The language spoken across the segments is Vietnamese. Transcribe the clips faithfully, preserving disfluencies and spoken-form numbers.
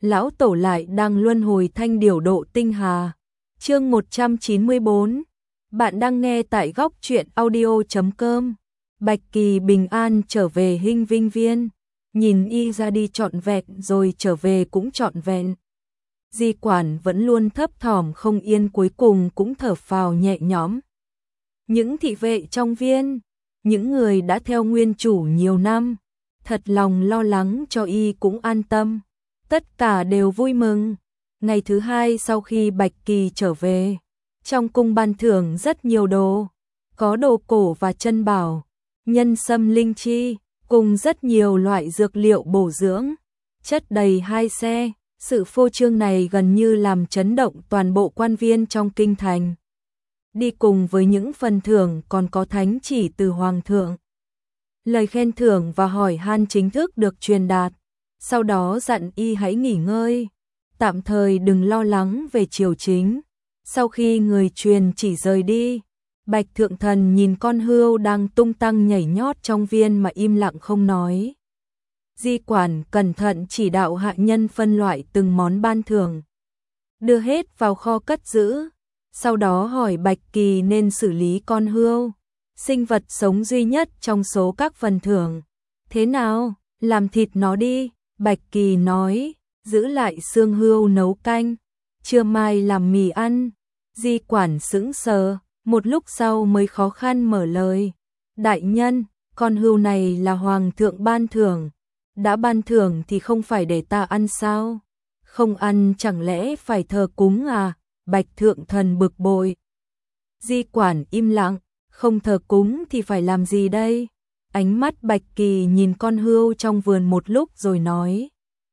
lão tổ lại đang luân hồi thanh điểu độ tinh hà. Chương một trăm chín mươi tư. Bạn đang nghe tại góc truyện audio chấm com. Bạch Kỳ bình an trở về Hinh Vinh Viên, nhìn y ra đi trọn vẹn rồi trở về cũng trọn vẹn. Di quản vẫn luôn thấp thỏm không yên, cuối cùng cũng thở phào nhẹ nhõm. Những thị vệ trong viên, những người đã theo nguyên chủ nhiều năm, thật lòng lo lắng cho y cũng an tâm. Tất cả đều vui mừng. Ngày thứ hai sau khi Bạch Kỳ trở về, trong cung ban thưởng rất nhiều đồ, có đồ cổ và chân bảo, nhân sâm linh chi, cùng rất nhiều loại dược liệu bổ dưỡng, chất đầy hai xe. Sự phô trương này gần như làm chấn động toàn bộ quan viên trong kinh thành. Đi cùng với những phần thưởng còn có thánh chỉ từ hoàng thượng. Lời khen thưởng và hỏi han chính thức được truyền đạt, sau đó dặn y hãy nghỉ ngơi, tạm thời đừng lo lắng về triều chính. Sau khi người truyền chỉ rời đi, Bạch Thượng Thần nhìn con hươu đang tung tăng nhảy nhót trong viên mà im lặng không nói. Di quản cẩn thận chỉ đạo hạ nhân phân loại từng món ban thưởng, đưa hết vào kho cất giữ, sau đó hỏi Bạch Kỳ nên xử lý con hươu, sinh vật sống duy nhất trong số các phần thưởng. Thế nào, làm thịt nó đi, Bạch Kỳ nói, giữ lại xương hươu nấu canh, trưa mai làm mì ăn. Di quản sững sờ, một lúc sau mới khó khăn mở lời. Đại nhân, con hươu này là hoàng thượng ban thưởng, đã ban thưởng thì không phải để ta ăn sao? Không ăn chẳng lẽ phải thờ cúng à? Bạch Thượng Thần bực bội. Di quản im lặng, không thờ cúng thì phải làm gì đây? Ánh mắt Bạch Kỳ nhìn con hươu trong vườn một lúc rồi nói.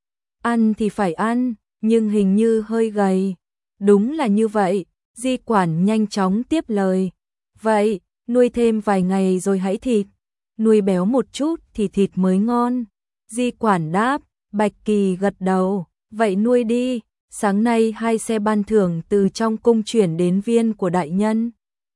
Ăn thì phải ăn, nhưng hình như hơi gầy. Đúng là như vậy, Di quản nhanh chóng tiếp lời. Vậy, nuôi thêm vài ngày rồi hãy thịt. Nuôi béo một chút thì thịt mới ngon. Di quản đáp. Bạch Kỳ gật đầu. Vậy nuôi đi. Sáng nay hai xe ban thưởng từ trong cung chuyển đến viên của đại nhân,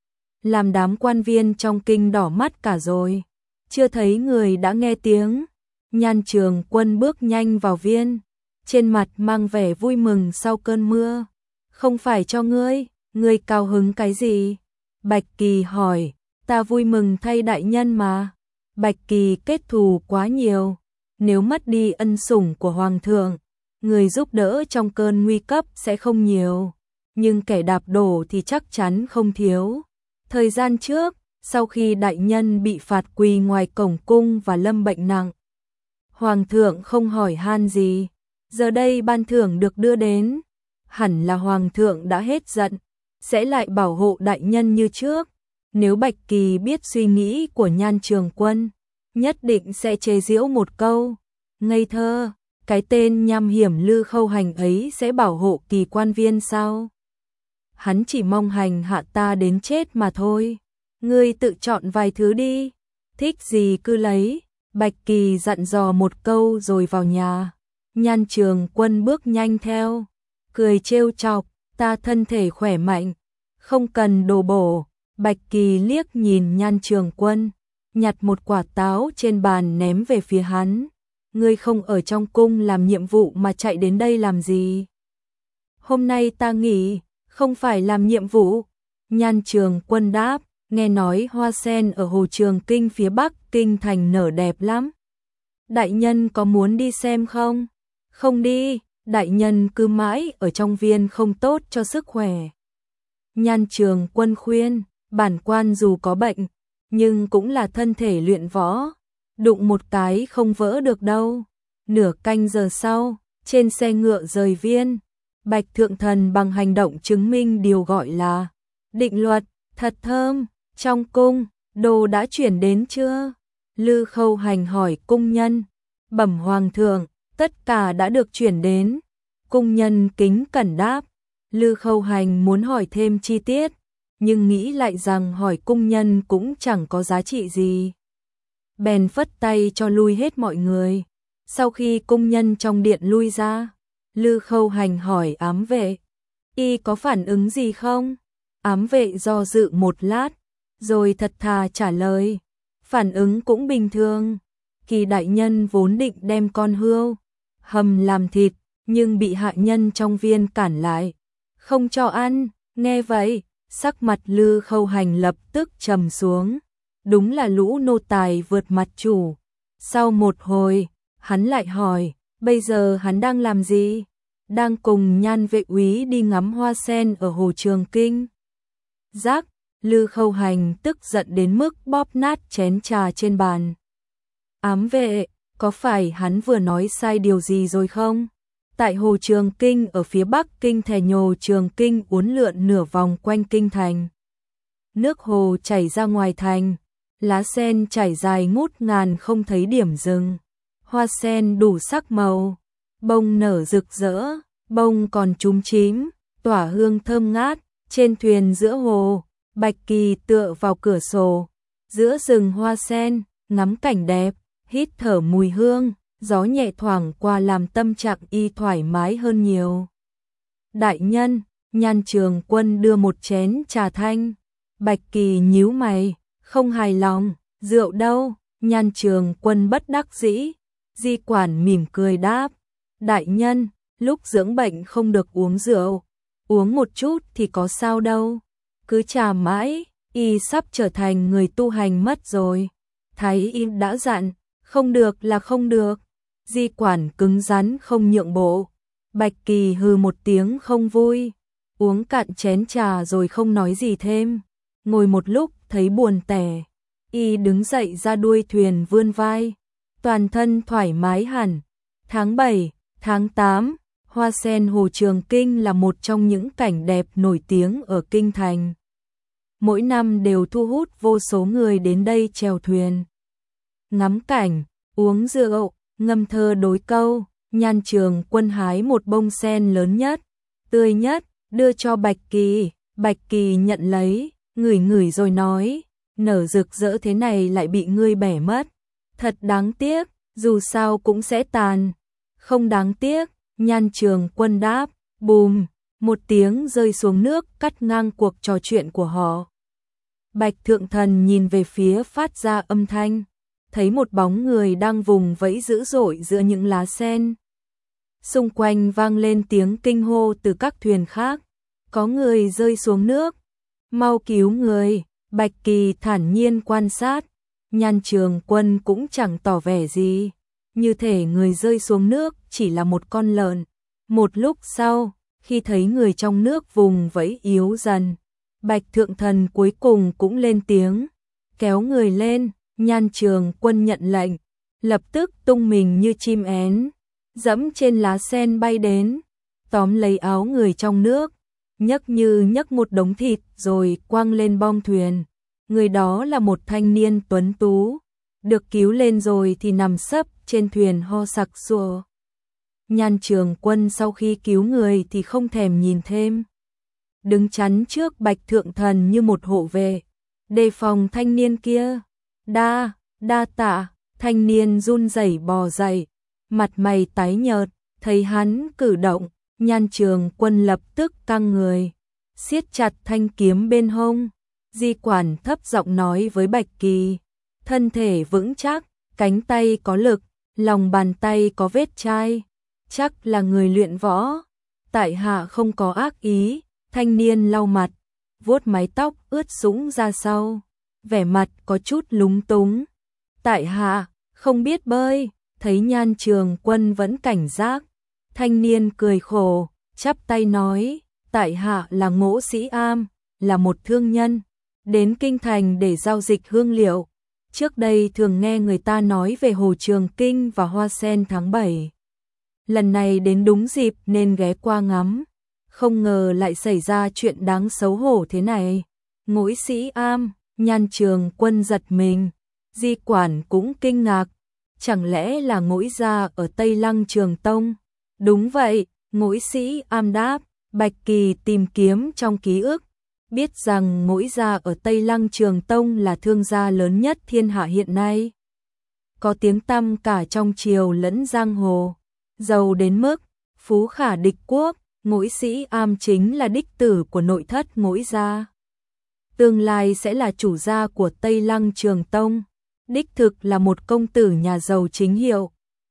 làm đám quan viên trong kinh đỏ mắt cả rồi. Chưa thấy người đã nghe tiếng. Nhan Trường Quân bước nhanh vào viên, trên mặt mang vẻ vui mừng sau cơn mưa. Không phải cho ngươi, ngươi cao hứng cái gì? Bạch Kỳ hỏi. Ta vui mừng thay đại nhân mà. Bạch Kỳ kết thù quá nhiều, nếu mất đi ân sủng của hoàng thượng, người giúp đỡ trong cơn nguy cấp sẽ không nhiều, nhưng kẻ đạp đổ thì chắc chắn không thiếu. Thời gian trước, sau khi đại nhân bị phạt quỳ ngoài cổng cung và lâm bệnh nặng, hoàng thượng không hỏi han gì. Giờ đây ban thưởng được đưa đến, hẳn là hoàng thượng đã hết giận, sẽ lại bảo hộ đại nhân như trước. Nếu Bạch Kỳ biết suy nghĩ của Nhan Trường Quân, nhất định sẽ chế giễu một câu. Ngây thơ, cái tên nham hiểm Lư Khâu Hành ấy sẽ bảo hộ Kỳ quan viên sao? Hắn chỉ mong hành hạ ta đến chết mà thôi. Ngươi tự chọn vài thứ đi, thích gì cứ lấy. Bạch Kỳ dặn dò một câu rồi vào nhà. Nhan Trường Quân bước nhanh theo, cười trêu chọc, ta thân thể khỏe mạnh, không cần đồ bổ. Bạch Kỳ liếc nhìn Nhan Trường Quân, nhặt một quả táo trên bàn ném về phía hắn. Ngươi không ở trong cung làm nhiệm vụ mà chạy đến đây làm gì? Hôm nay ta nghỉ, không phải làm nhiệm vụ. Nhan Trường Quân đáp, nghe nói hoa sen ở Hồ Trường Kinh phía bắc kinh thành nở đẹp lắm. Đại nhân có muốn đi xem không? Không đi, đại nhân cứ mãi ở trong viên không tốt cho sức khỏe. Nhan Trường Quân khuyên, bản quan dù có bệnh, nhưng cũng là thân thể luyện võ, đụng một cái không vỡ được đâu. Nửa canh giờ sau, trên xe ngựa rời viên, Bạch Thượng Thần bằng hành động chứng minh điều gọi là định luật. Thật thơm. Trong cung, đồ đã chuyển đến chưa? Lư Khâu Hành hỏi cung nhân. Bẩm hoàng thượng, tất cả đã được chuyển đến. Cung nhân kính cẩn đáp. Lư Khâu Hành muốn hỏi thêm chi tiết, nhưng nghĩ lại rằng hỏi cung nhân cũng chẳng có giá trị gì, bèn phất tay cho lui hết mọi người. Sau khi cung nhân trong điện lui ra, Lư Khâu Hành hỏi ám vệ, y có phản ứng gì không? Ám vệ do dự một lát, rồi thật thà trả lời, phản ứng cũng bình thường. Kỳ đại nhân vốn định đem con hươu hầm làm thịt, nhưng bị hạ nhân trong viên cản lại, không cho ăn. Nghe vậy, sắc mặt Lư Khâu Hành lập tức trầm xuống. Đúng là lũ nô tài vượt mặt chủ. Sau một hồi, hắn lại hỏi, bây giờ hắn đang làm gì? Đang cùng Nhan vệ úy đi ngắm hoa sen ở hồ Trường Kinh. Giác, Lư Khâu Hành tức giận đến mức bóp nát chén trà trên bàn. Ám vệ, có phải hắn vừa nói sai điều gì rồi không? Tại hồ Trường Kinh ở phía bắc kinh thè nhồ Trường Kinh uốn lượn nửa vòng quanh kinh thành. Nước hồ chảy ra ngoài thành, lá sen chảy dài ngút ngàn không thấy điểm dừng. Hoa sen đủ sắc màu, bông nở rực rỡ, bông còn chúm chím, tỏa hương thơm ngát. Trên thuyền giữa hồ, Bạch Kỳ tựa vào cửa sổ, giữa rừng hoa sen, ngắm cảnh đẹp, hít thở mùi hương, gió nhẹ thoảng qua làm tâm trạng y thoải mái hơn nhiều. Đại nhân, Nhan Trường Quân đưa một chén trà thanh. Bạch Kỳ nhíu mày, không hài lòng, rượu đâu? Nhan Trường Quân bất đắc dĩ. Di quản mỉm cười đáp, đại nhân, lúc dưỡng bệnh không được uống rượu, uống một chút thì có sao đâu, cứ trà mãi, y sắp trở thành người tu hành mất rồi. Thái y đã dặn, không được là không được. Di quản cứng rắn không nhượng bộ. Bạch Kỳ hừ một tiếng không vui, uống cạn chén trà rồi không nói gì thêm. Ngồi một lúc thấy buồn tẻ, y đứng dậy ra đuôi thuyền vươn vai, toàn thân thoải mái hẳn. Tháng bảy, tháng tám, hoa sen hồ Trường Kinh là một trong những cảnh đẹp nổi tiếng ở kinh thành. Mỗi năm đều thu hút vô số người đến đây chèo thuyền, ngắm cảnh, uống rượu, ngâm thơ đối câu. Nhan Trường Quân hái một bông sen lớn nhất, tươi nhất, đưa cho Bạch Kỳ. Bạch Kỳ nhận lấy, ngửi ngửi rồi nói, nở rực rỡ thế này lại bị ngươi bẻ mất. Thật đáng tiếc, dù sao cũng sẽ tàn. Không đáng tiếc, Nhan Trường Quân đáp. Bùm, một tiếng rơi xuống nước cắt ngang cuộc trò chuyện của họ. Bạch Thượng Thần nhìn về phía phát ra âm thanh, thấy một bóng người đang vùng vẫy dữ dội giữa những lá sen. Xung quanh vang lên tiếng kinh hô từ các thuyền khác, có người rơi xuống nước, mau cứu người. Bạch Kỳ thản nhiên quan sát, Nhan Trường Quân cũng chẳng tỏ vẻ gì, như thể người rơi xuống nước chỉ là một con lợn. Một lúc sau, khi thấy người trong nước vùng vẫy yếu dần, Bạch Thượng Thần cuối cùng cũng lên tiếng, kéo người lên. Nhan Trường Quân nhận lệnh, lập tức tung mình như chim én, dẫm trên lá sen bay đến, tóm lấy áo người trong nước, nhấc như nhấc một đống thịt rồi quăng lên bong thuyền. Người đó là một thanh niên tuấn tú, được cứu lên rồi thì nằm sấp trên thuyền ho sặc sụa. Nhan Trường Quân sau khi cứu người thì không thèm nhìn thêm, đứng chắn trước Bạch Thượng Thần như một hộ vệ, đề phòng thanh niên kia. Đa, đa tạ. Thanh niên run rẩy bò dậy, mặt mày tái nhợt. Thấy hắn cử động, Nhan Trường Quân lập tức căng người, siết chặt thanh kiếm bên hông. Di quản thấp giọng nói với Bạch Kỳ, thân thể vững chắc, cánh tay có lực, lòng bàn tay có vết chai, chắc là người luyện võ. Tại hạ không có ác ý. Thanh niên lau mặt, vuốt mái tóc ướt sũng ra sau, vẻ mặt có chút lúng túng. Tại hạ không biết bơi. Thấy Nhan Trường Quân vẫn cảnh giác, thanh niên cười khổ, chắp tay nói, tại hạ là Ngỗ Sĩ Am, là một thương nhân, đến kinh thành để giao dịch hương liệu. Trước đây thường nghe người ta nói về hồ Trường Kinh và hoa sen tháng bảy. Lần này đến đúng dịp nên ghé qua ngắm, không ngờ lại xảy ra chuyện đáng xấu hổ thế này. Ngỗ Sĩ Am. Nhan Trường Quân giật mình, Di quản cũng kinh ngạc, chẳng lẽ là Ngỗ gia ở Tây Lăng Trường Tông? Đúng vậy, Ngỗ Sĩ Am đáp. Bạch Kỳ tìm kiếm trong ký ức, biết rằng Ngỗ gia ở Tây Lăng Trường Tông là thương gia lớn nhất thiên hạ hiện nay, có tiếng tăm cả trong triều lẫn giang hồ, giàu đến mức phú khả địch quốc. Ngỗ Sĩ Am chính là đích tử của nội thất Ngỗ gia, tương lai sẽ là chủ gia của Tây Lăng Trường Tông, đích thực là một công tử nhà giàu chính hiệu.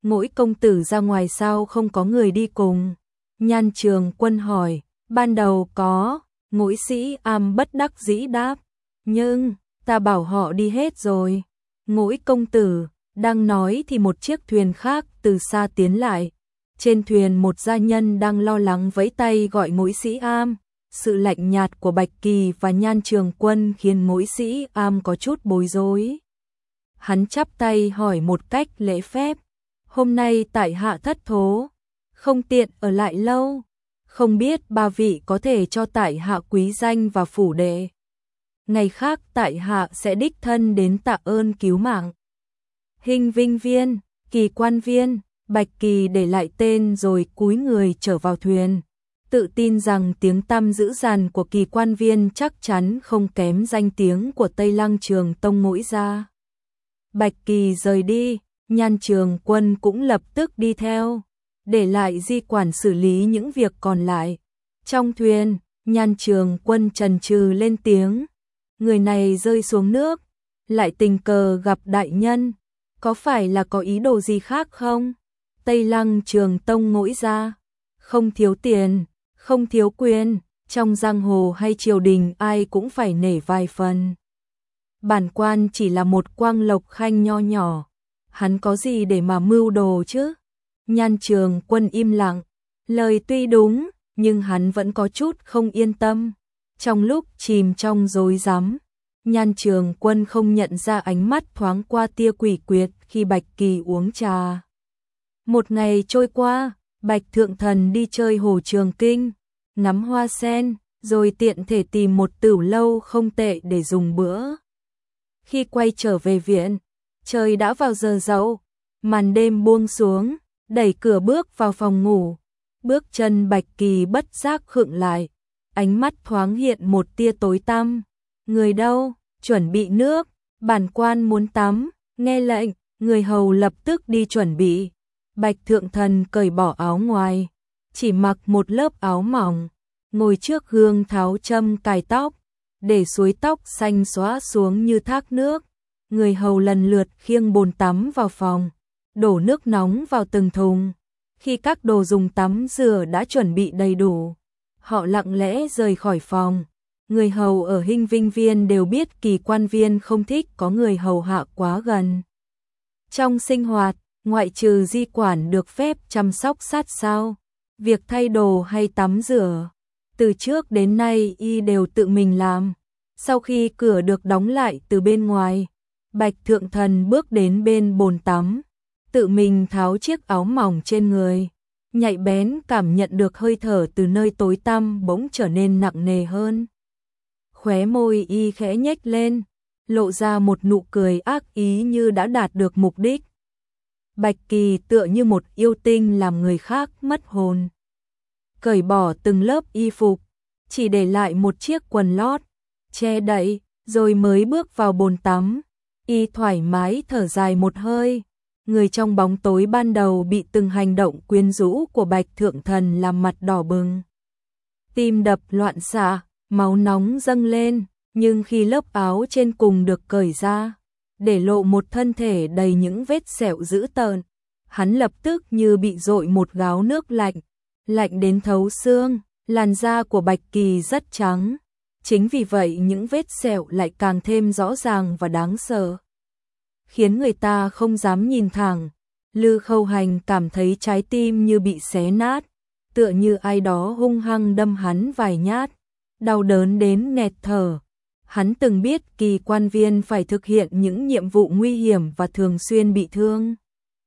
Ngũi công tử ra ngoài sao không có người đi cùng? Nhan Trường Quân hỏi. Ban đầu có, Ngũi Sĩ Am bất đắc dĩ đáp. Nhưng, ta bảo họ đi hết rồi. Ngũi công tử, đang nói thì một chiếc thuyền khác từ xa tiến lại. Trên thuyền một gia nhân đang lo lắng vẫy tay gọi Ngũi Sĩ Am. Sự lạnh nhạt của Bạch Kỳ và Nhan Trường Quân khiến Ngũi Sĩ Am có chút bối rối. Hắn chắp tay hỏi một cách lễ phép. Hôm nay tại hạ thất thố, không tiện ở lại lâu. Không biết ba vị có thể cho tại hạ quý danh và phủ đệ. Ngày khác tại hạ sẽ đích thân đến tạ ơn cứu mạng. Hình Vinh Viên, Kỳ Quan Viên, Bạch Kỳ để lại tên rồi cúi người trở vào thuyền. Tự tin rằng tiếng tăm dữ dằn của Kỳ Quan Viên chắc chắn không kém danh tiếng của Tây Lăng Trường Tông Ngũi gia. Bạch Kỳ rời đi, Nhan Trường Quân cũng lập tức đi theo, để lại Di Quản xử lý những việc còn lại. Trong thuyền, Nhan Trường Quân chần chừ lên tiếng. Người này rơi xuống nước, lại tình cờ gặp đại nhân, có phải là có ý đồ gì khác không? Tây Lăng Trường Tông Ngũi gia, không thiếu tiền, không thiếu quyền, trong giang hồ hay triều đình ai cũng phải nể vài phần. Bản quan chỉ là một quang lộc khanh nho nhỏ, hắn có gì để mà mưu đồ chứ? Nhan Trường Quân im lặng, lời tuy đúng, nhưng hắn vẫn có chút không yên tâm. Trong lúc chìm trong rối rắm, Nhan Trường Quân không nhận ra ánh mắt thoáng qua tia quỷ quyệt khi Bạch Kỳ uống trà. Một ngày trôi qua, Bạch Thượng Thần đi chơi hồ Trường Kinh, ngắm hoa sen, rồi tiện thể tìm một tửu lâu không tệ để dùng bữa. Khi quay trở về viện, trời đã vào giờ dậu, màn đêm buông xuống, đẩy cửa bước vào phòng ngủ. Bước chân Bạch Kỳ bất giác khựng lại, ánh mắt thoáng hiện một tia tối tăm. Người đâu? Chuẩn bị nước, bản quan muốn tắm. Nghe lệnh, người hầu lập tức đi chuẩn bị. Bạch Thượng Thần cởi bỏ áo ngoài, chỉ mặc một lớp áo mỏng, ngồi trước gương tháo châm cài tóc, để suối tóc xanh xóa xuống như thác nước. Người hầu lần lượt khiêng bồn tắm vào phòng, đổ nước nóng vào từng thùng. Khi các đồ dùng tắm rửa đã chuẩn bị đầy đủ, họ lặng lẽ rời khỏi phòng. Người hầu ở Hinh Vinh Viên đều biết Kỳ Quan Viên không thích có người hầu hạ quá gần. Trong sinh hoạt, ngoại trừ Di Quản được phép chăm sóc sát sao, việc thay đồ hay tắm rửa, từ trước đến nay y đều tự mình làm. Sau khi cửa được đóng lại từ bên ngoài, Bạch Thượng Thần bước đến bên bồn tắm, tự mình tháo chiếc áo mỏng trên người, nhạy bén cảm nhận được hơi thở từ nơi tối tăm bỗng trở nên nặng nề hơn. Khóe môi y khẽ nhếch lên, lộ ra một nụ cười ác ý như đã đạt được mục đích. Bạch Kỳ tựa như một yêu tinh làm người khác mất hồn. Cởi bỏ từng lớp y phục, chỉ để lại một chiếc quần lót, che đậy, rồi mới bước vào bồn tắm. Y thoải mái thở dài một hơi. Người trong bóng tối ban đầu bị từng hành động quyến rũ của Bạch Thượng Thần làm mặt đỏ bừng. Tim đập loạn xạ, máu nóng dâng lên, nhưng khi lớp áo trên cùng được cởi ra, để lộ một thân thể đầy những vết sẹo dữ tợn, hắn lập tức như bị dội một gáo nước lạnh, lạnh đến thấu xương. Làn da của Bạch Kỳ rất trắng, chính vì vậy những vết sẹo lại càng thêm rõ ràng và đáng sợ, khiến người ta không dám nhìn thẳng. Lư Khâu Hành cảm thấy trái tim như bị xé nát, tựa như ai đó hung hăng đâm hắn vài nhát, đau đớn đến nghẹt thở. Hắn từng biết Kỳ Quan Viên phải thực hiện những nhiệm vụ nguy hiểm và thường xuyên bị thương,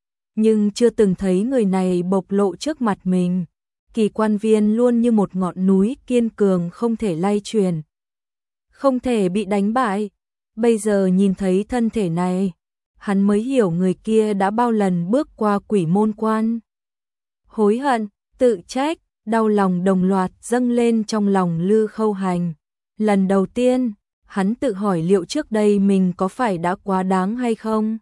nhưng chưa từng thấy người này bộc lộ trước mặt mình. Kỳ Quan Viên luôn như một ngọn núi kiên cường không thể lay chuyển, không thể bị đánh bại. Bây giờ nhìn thấy thân thể này, hắn mới hiểu người kia đã bao lần bước qua quỷ môn quan. Hối hận, tự trách, đau lòng đồng loạt dâng lên trong lòng Lư Khâu Hành. Lần đầu tiên, hắn tự hỏi liệu trước đây mình có phải đã quá đáng hay không.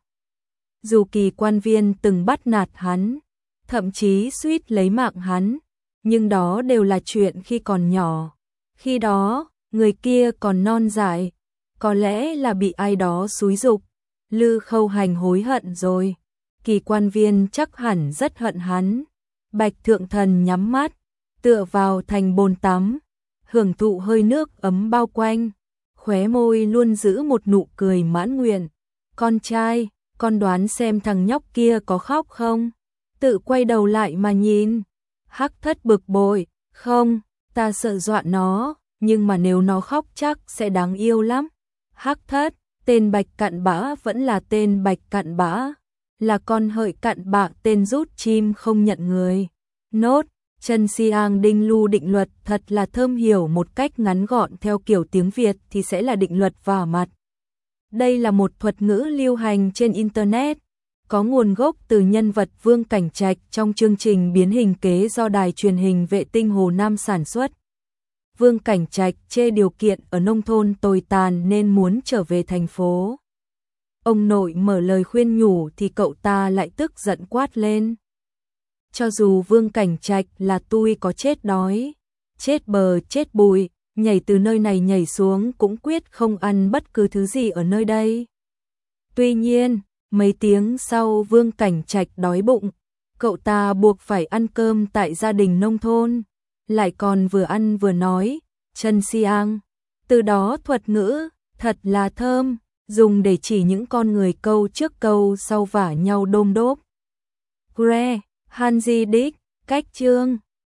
Dù Kỳ Quan Viên từng bắt nạt hắn, thậm chí suýt lấy mạng hắn, nhưng đó đều là chuyện khi còn nhỏ. Khi đó, người kia còn non dại, có lẽ là bị ai đó xúi giục. Lư Khâu Hành hối hận rồi. Kỳ quan viên chắc hẳn rất hận hắn. Bạch Thượng Thần nhắm mắt, tựa vào thành bồn tắm, hưởng thụ hơi nước ấm bao quanh, khóe môi luôn giữ một nụ cười mãn nguyện. Con trai, con đoán xem thằng nhóc kia có khóc không? Tự quay đầu lại mà nhìn. Hắc Thất bực bội, không, ta sợ dọa nó, nhưng mà nếu nó khóc chắc sẽ đáng yêu lắm. Hắc Thất, tên Bạch Cặn Bã vẫn là tên Bạch Cặn Bã, là con hợi cặn bã tên rút chim không nhận người. Nốt, Trần Siang Đinh Lu định luật thật là thơm, hiểu một cách ngắn gọn theo kiểu tiếng Việt thì sẽ là định luật vả mặt. Đây là một thuật ngữ lưu hành trên Internet, có nguồn gốc từ nhân vật Vương Cảnh Trạch trong chương trình biến hình kế do đài truyền hình vệ tinh Hồ Nam sản xuất. Vương Cảnh Trạch chê điều kiện ở nông thôn tồi tàn nên muốn trở về thành phố. Ông nội mở lời khuyên nhủ thì cậu ta lại tức giận quát lên. Cho dù Vương Cảnh Trạch là tui có chết đói, chết bờ chết bùi, nhảy từ nơi này nhảy xuống cũng quyết không ăn bất cứ thứ gì ở nơi đây. Tuy nhiên, mấy tiếng sau Vương Cảnh Trạch đói bụng, cậu ta buộc phải ăn cơm tại gia đình nông thôn, lại còn vừa ăn vừa nói, Trần Siang. Từ đó thuật ngữ, thật là thơm, dùng để chỉ những con người câu trước câu sau vả nhau đôm đốp. Gre, Hanji Dick, cách chương.